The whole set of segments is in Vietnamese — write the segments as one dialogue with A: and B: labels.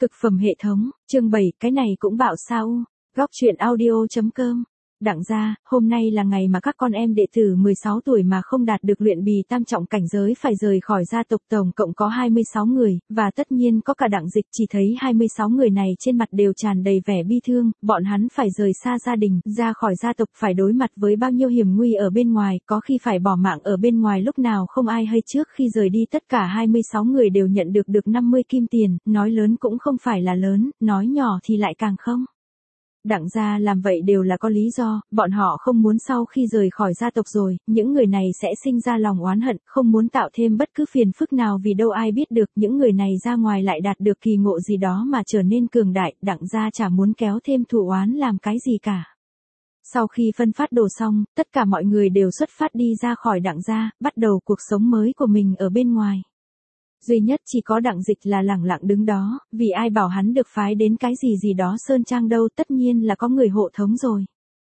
A: Cực phẩm hệ thống, chương 7, cái này cũng bạo sao? Góc truyện audio.com. Đặng gia, hôm nay là ngày mà các con em đệ tử 16 tuổi mà không đạt được luyện bì tam trọng cảnh giới phải rời khỏi gia tộc, tổng cộng có 26 người, và tất nhiên có cả Đặng Dịch. Chỉ thấy 26 người này trên mặt đều tràn đầy vẻ bi thương, bọn hắn phải rời xa gia đình, ra khỏi gia tộc, phải đối mặt với bao nhiêu hiểm nguy ở bên ngoài, có khi phải bỏ mạng ở bên ngoài lúc nào không ai hay. Trước khi rời đi tất cả 26 người đều nhận được 50 kim tiền, nói lớn cũng không phải là lớn, nói nhỏ thì lại càng không. Đặng gia làm vậy đều là có lý do, bọn họ không muốn sau khi rời khỏi gia tộc rồi, những người này sẽ sinh ra lòng oán hận, không muốn tạo thêm bất cứ phiền phức nào, vì đâu ai biết được những người này ra ngoài lại đạt được kỳ ngộ gì đó mà trở nên cường đại. Đặng gia chả muốn kéo thêm thù oán làm cái gì cả. Sau khi phân phát đồ xong, tất cả mọi người đều xuất phát đi ra khỏi Đặng gia, bắt đầu cuộc sống mới của mình ở bên ngoài. Duy nhất chỉ có Đặng Dịch là lẳng lặng đứng đó, vì ai bảo hắn được phái đến cái gì đó Sơn Trang đâu, tất nhiên là có người hộ tống rồi.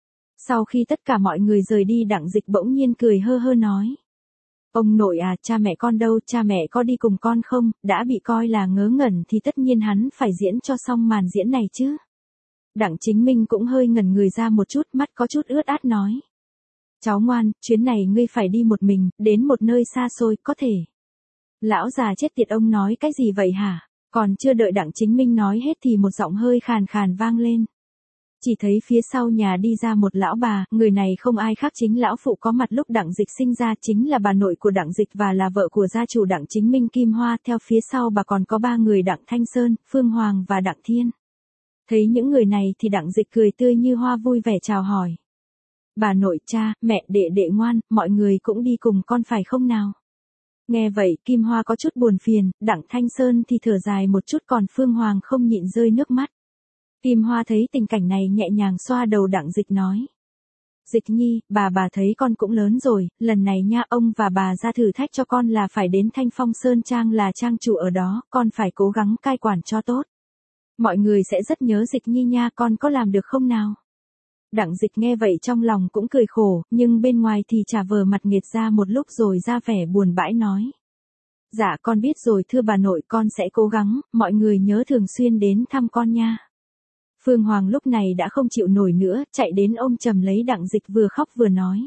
A: Sau khi tất cả mọi người rời đi, Đặng Dịch bỗng nhiên cười hơ hơ nói. Ông nội à, cha mẹ con đâu, cha mẹ có đi cùng con không? Đã bị coi là ngớ ngẩn thì tất nhiên hắn phải diễn cho xong màn diễn này chứ. Đặng Chính Minh cũng hơi ngẩn người ra một chút, mắt có chút ướt át nói. Cháu ngoan, chuyến này ngươi phải đi một mình, đến một nơi xa xôi, có thể. Lão già chết tiệt, ông nói cái gì vậy hả? Còn chưa đợi Đặng Chính Minh nói hết thì một giọng hơi khàn khàn vang lên. Chỉ thấy phía sau nhà đi ra một lão bà, người này không ai khác chính lão phụ có mặt lúc Đặng Dịch sinh ra, chính là bà nội của Đặng Dịch và là vợ của gia chủ Đặng Chính Minh, Kim Hoa. Theo phía sau bà còn có 3 người, Đặng Thanh Sơn, Phương Hoàng và Đặng Thiên. Thấy những người này thì Đặng Dịch cười tươi như hoa, vui vẻ chào hỏi. Bà nội, cha, mẹ, đệ ngoan, mọi người cũng đi cùng con phải không nào? Nghe vậy, Kim Hoa có chút buồn phiền, Đặng Thanh Sơn thì thở dài một chút, còn Phương Hoàng không nhịn rơi nước mắt. Kim Hoa thấy tình cảnh này nhẹ nhàng xoa đầu Đặng Dịch nói. Dịch nhi, bà thấy con cũng lớn rồi, lần này nha, ông và bà ra thử thách cho con là phải đến Thanh Phong Sơn Trang, là trang chủ ở đó, con phải cố gắng cai quản cho tốt. Mọi người sẽ rất nhớ Dịch nhi nha, con có làm được không nào? Đặng Dịch nghe vậy trong lòng cũng cười khổ, nhưng bên ngoài thì chả vờ mặt nghiệt ra một lúc rồi ra vẻ buồn bã nói. Dạ con biết rồi thưa bà nội, con sẽ cố gắng, mọi người nhớ thường xuyên đến thăm con nha. Phương Hoàng lúc này đã không chịu nổi nữa, chạy đến ôm chầm lấy Đặng Dịch, vừa khóc vừa nói.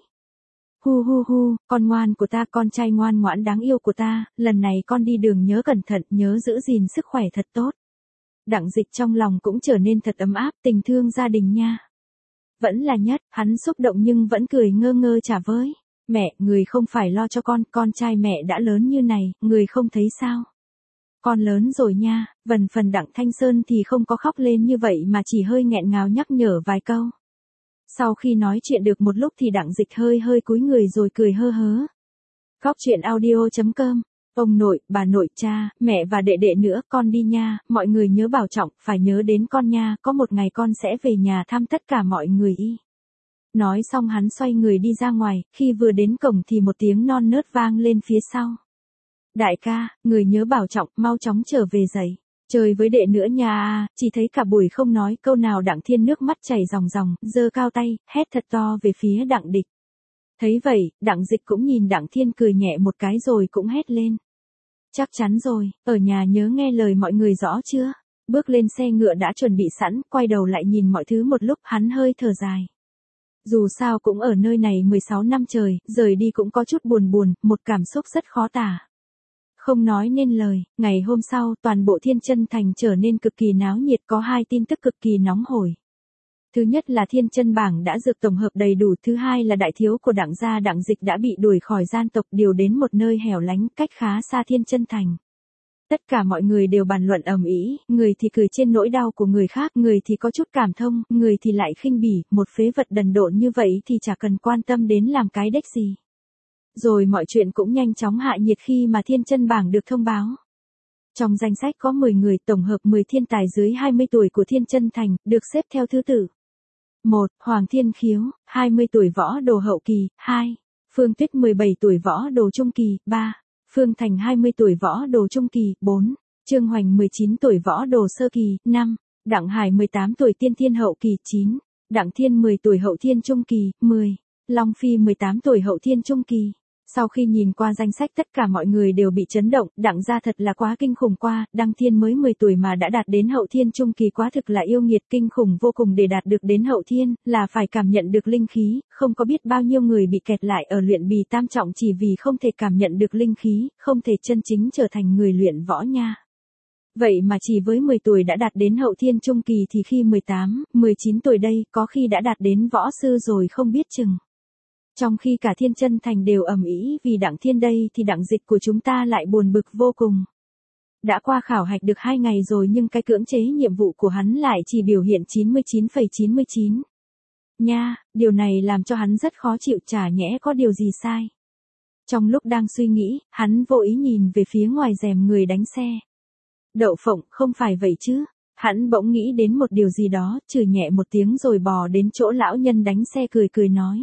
A: Hu, con ngoan của ta, con trai ngoan ngoãn đáng yêu của ta, lần này con đi đường nhớ cẩn thận, nhớ giữ gìn sức khỏe thật tốt. Đặng Dịch trong lòng cũng trở nên thật ấm áp, tình thương gia đình nha. Vẫn là nhất, hắn xúc động nhưng vẫn cười ngơ ngơ trả với. Mẹ, người không phải lo cho con trai mẹ đã lớn như này, người không thấy sao? Con lớn rồi nha. Phần Đặng Thanh Sơn thì không có khóc lên như vậy mà chỉ hơi nghẹn ngào nhắc nhở vài câu. Sau khi nói chuyện được một lúc thì Đặng Dịch hơi cúi người rồi cười hơ hớ. Góc truyện audio.com. Ông nội, bà nội, cha, mẹ và đệ nữa, con đi nha, mọi người nhớ bảo trọng, phải nhớ đến con nha, có một ngày con sẽ về nhà thăm tất cả mọi người y. Nói xong hắn xoay người đi ra ngoài, khi vừa đến cổng thì một tiếng non nớt vang lên phía sau. Đại ca, người nhớ bảo trọng, mau chóng trở về dậy. Chơi với đệ nữa nha. Chỉ thấy cả buổi không nói câu nào, Đặng Thiên nước mắt chảy ròng, giơ cao tay, hét thật to về phía Đặng Địch. Thấy vậy, Đặng Dịch cũng nhìn Đặng Thiên cười nhẹ một cái rồi cũng hét lên. Chắc chắn rồi, ở nhà nhớ nghe lời mọi người rõ chưa? Bước lên xe ngựa đã chuẩn bị sẵn, quay đầu lại nhìn mọi thứ một lúc, hắn hơi thở dài. Dù sao cũng ở nơi này 16 năm trời, rời đi cũng có chút buồn, một cảm xúc rất khó tả. Không nói nên lời, ngày hôm sau, toàn bộ Thiên Chân Thành trở nên cực kỳ náo nhiệt, có 2 tin tức cực kỳ nóng hổi. Thứ nhất là Thiên Chân Bảng đã dược tổng hợp đầy đủ, thứ hai là đại thiếu của Đặng gia Đặng Dịch đã bị đuổi khỏi gia tộc, điều đến một nơi hẻo lánh cách khá xa Thiên Chân Thành. Tất cả mọi người đều bàn luận ầm ĩ, người thì cười trên nỗi đau của người khác, người thì có chút cảm thông, người thì lại khinh bỉ, một phế vật đần độn như vậy thì chả cần quan tâm đến làm cái đếch gì. Rồi mọi chuyện cũng nhanh chóng hạ nhiệt khi mà Thiên Chân Bảng được thông báo. Trong danh sách có 10 người, tổng hợp 10 thiên tài dưới 20 tuổi của Thiên Chân Thành, được xếp theo thứ tự. 1. Hoàng Thiên Khiếu, 20 tuổi võ đồ hậu kỳ. 2. Phương Tuyết 17 tuổi võ đồ trung kỳ. 3. Phương Thành 20 tuổi võ đồ trung kỳ. 4. Trương Hoành 19 tuổi võ đồ sơ kỳ. 5. Đặng Hải 18 tuổi tiên thiên hậu kỳ. 9. Đặng Thiên 10 tuổi hậu thiên trung kỳ. 10. Long Phi 18 tuổi hậu thiên trung kỳ. Sau khi nhìn qua danh sách tất cả mọi người đều bị chấn động, Đặng gia thật là quá kinh khủng qua, Đăng Thiên mới 10 tuổi mà đã đạt đến hậu thiên trung kỳ quá thực là yêu nghiệt kinh khủng vô cùng để đạt được đến hậu thiên, là phải cảm nhận được linh khí, không có biết bao nhiêu người bị kẹt lại ở luyện bì tam trọng chỉ vì không thể cảm nhận được linh khí, không thể chân chính trở thành người luyện võ nha. Vậy mà chỉ với 10 tuổi đã đạt đến hậu thiên trung kỳ thì khi 18, 19 tuổi đây có khi đã đạt đến võ sư rồi không biết chừng. Trong khi cả Thiên Chân Thành đều ầm ĩ vì Đặng Thiên đây thì Đặng Dịch của chúng ta lại buồn bực vô cùng. Đã qua khảo hạch được 2 ngày rồi nhưng cái cưỡng chế nhiệm vụ của hắn lại chỉ biểu hiện 99,99. Nha, điều này làm cho hắn rất khó chịu chả nhẽ có điều gì sai. Trong lúc đang suy nghĩ, hắn vô ý nhìn về phía ngoài rèm người đánh xe. Đậu phộng, không phải vậy chứ. Hắn bỗng nghĩ đến một điều gì đó, chửi nhẹ một tiếng rồi bò đến chỗ lão nhân đánh xe cười cười nói.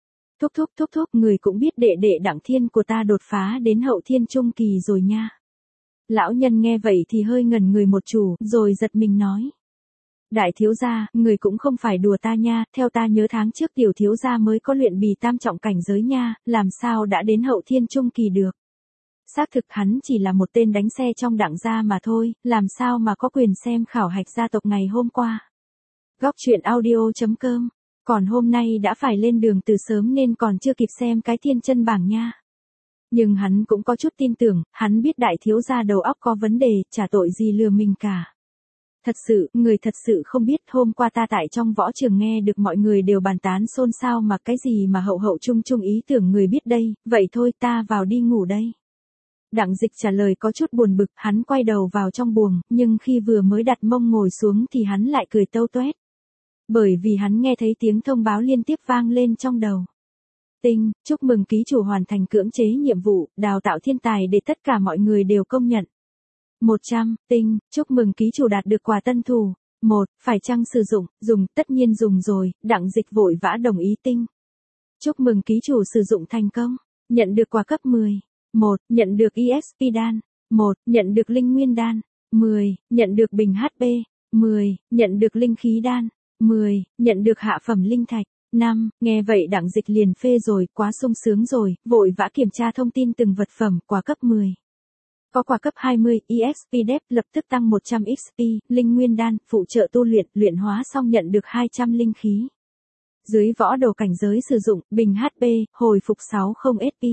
A: Thúc, người cũng biết đệ đệ Đặng Thiên của ta đột phá đến hậu thiên trung kỳ rồi nha. Lão nhân nghe vậy thì hơi ngẩn người một chủ, rồi giật mình nói. Đại thiếu gia, người cũng không phải đùa ta nha, theo ta nhớ tháng trước tiểu thiếu gia mới có luyện bì tam trọng cảnh giới nha, làm sao đã đến hậu thiên trung kỳ được. Xác thực hắn chỉ là một tên đánh xe trong Đặng gia mà thôi, làm sao mà có quyền xem khảo hạch gia tộc ngày hôm qua. Góc truyện audio.com. Còn hôm nay đã phải lên đường từ sớm nên còn chưa kịp xem cái thiên chân bảng nha. Nhưng hắn cũng có chút tin tưởng, hắn biết đại thiếu gia đầu óc có vấn đề, chả tội gì lừa mình cả. Thật sự, người thật sự không biết hôm qua ta tại trong võ trường nghe được mọi người đều bàn tán xôn xao mà cái gì mà hậu chung ý tưởng người biết đây, vậy thôi ta vào đi ngủ đây. Đặng Dịch trả lời có chút buồn bực, hắn quay đầu vào trong buồng, nhưng khi vừa mới đặt mông ngồi xuống thì hắn lại cười tâu tuét. Bởi vì hắn nghe thấy tiếng thông báo liên tiếp vang lên trong đầu. Tinh, chúc mừng ký chủ hoàn thành cưỡng chế nhiệm vụ, đào tạo thiên tài để tất cả mọi người đều công nhận. 100, tinh, chúc mừng ký chủ đạt được quà tân thủ. 1, phải chăng sử dụng, dùng, tất nhiên dùng rồi, Đặng Dịch vội vã đồng ý tinh. Chúc mừng ký chủ sử dụng thành công, nhận được quà cấp 10. 1, nhận được EXP đan. 1, nhận được linh nguyên đan. 10, nhận được bình HP. 10, nhận được linh khí đan. 10, nhận được hạ phẩm linh thạch. 5, nghe vậy Đặng Dịch liền phê rồi, quá sung sướng rồi, vội vã kiểm tra thông tin từng vật phẩm, quà cấp 10. Có quà cấp 20, EXP đép, lập tức tăng 100 XP, linh nguyên đan, phụ trợ tu luyện, luyện hóa xong nhận được 200 linh khí. Dưới võ đồ cảnh giới sử dụng, bình HP, hồi phục 60 SP.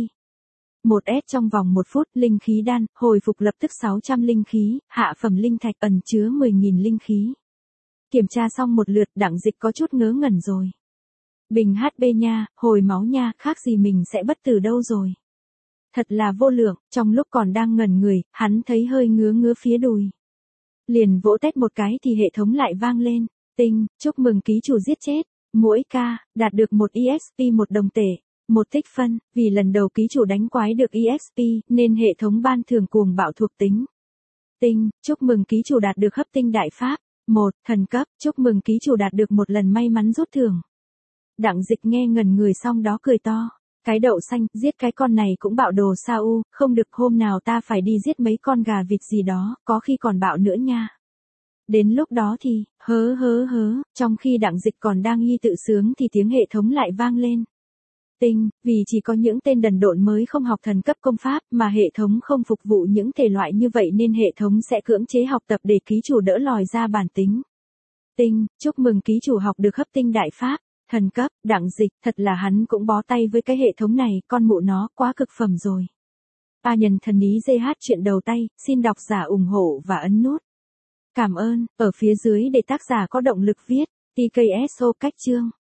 A: 1S trong vòng 1 phút, linh khí đan, hồi phục lập tức 600 linh khí, hạ phẩm linh thạch ẩn chứa 10.000 linh khí. Kiểm tra xong một lượt, Đặng Dịch có chút ngớ ngẩn rồi. Bình HP nha, hồi máu nha, khác gì mình sẽ bất tử đâu rồi. Thật là vô lượng, trong lúc còn đang ngẩn người, hắn thấy hơi ngứa phía đùi. Liền vỗ tét một cái thì hệ thống lại vang lên. Tinh, chúc mừng ký chủ giết chết. Mỗi ca, đạt được 1 EXP 1 đồng tệ. 1 tích phân, vì lần đầu ký chủ đánh quái được EXP, nên hệ thống ban thưởng cuồng bạo thuộc tính. Tinh, chúc mừng ký chủ đạt được hấp tinh đại pháp. 1, thần cấp, chúc mừng ký chủ đạt được một lần may mắn rút thưởng. Đặng Dịch nghe ngẩn người xong đó cười to. Cái đậu xanh, giết cái con này cũng bạo đồ sao u, không được hôm nào ta phải đi giết mấy con gà vịt gì đó, có khi còn bạo nữa nha. Đến lúc đó thì, hớ, trong khi Đặng Dịch còn đang y tự sướng thì tiếng hệ thống lại vang lên. Tinh, vì chỉ có những tên đần độn mới không học thần cấp công pháp mà hệ thống không phục vụ những thể loại như vậy nên hệ thống sẽ cưỡng chế học tập để ký chủ đỡ lòi ra bản tính. Tinh, chúc mừng ký chủ học được hấp tinh đại pháp. Thần cấp, Đặng Dịch, thật là hắn cũng bó tay với cái hệ thống này, con mụ nó, quá cực phẩm rồi. A Nhân thần ý GH chuyện đầu tay, xin độc giả ủng hộ và ấn nút. Cảm ơn, ở phía dưới để tác giả có động lực viết, TKSO cách chương.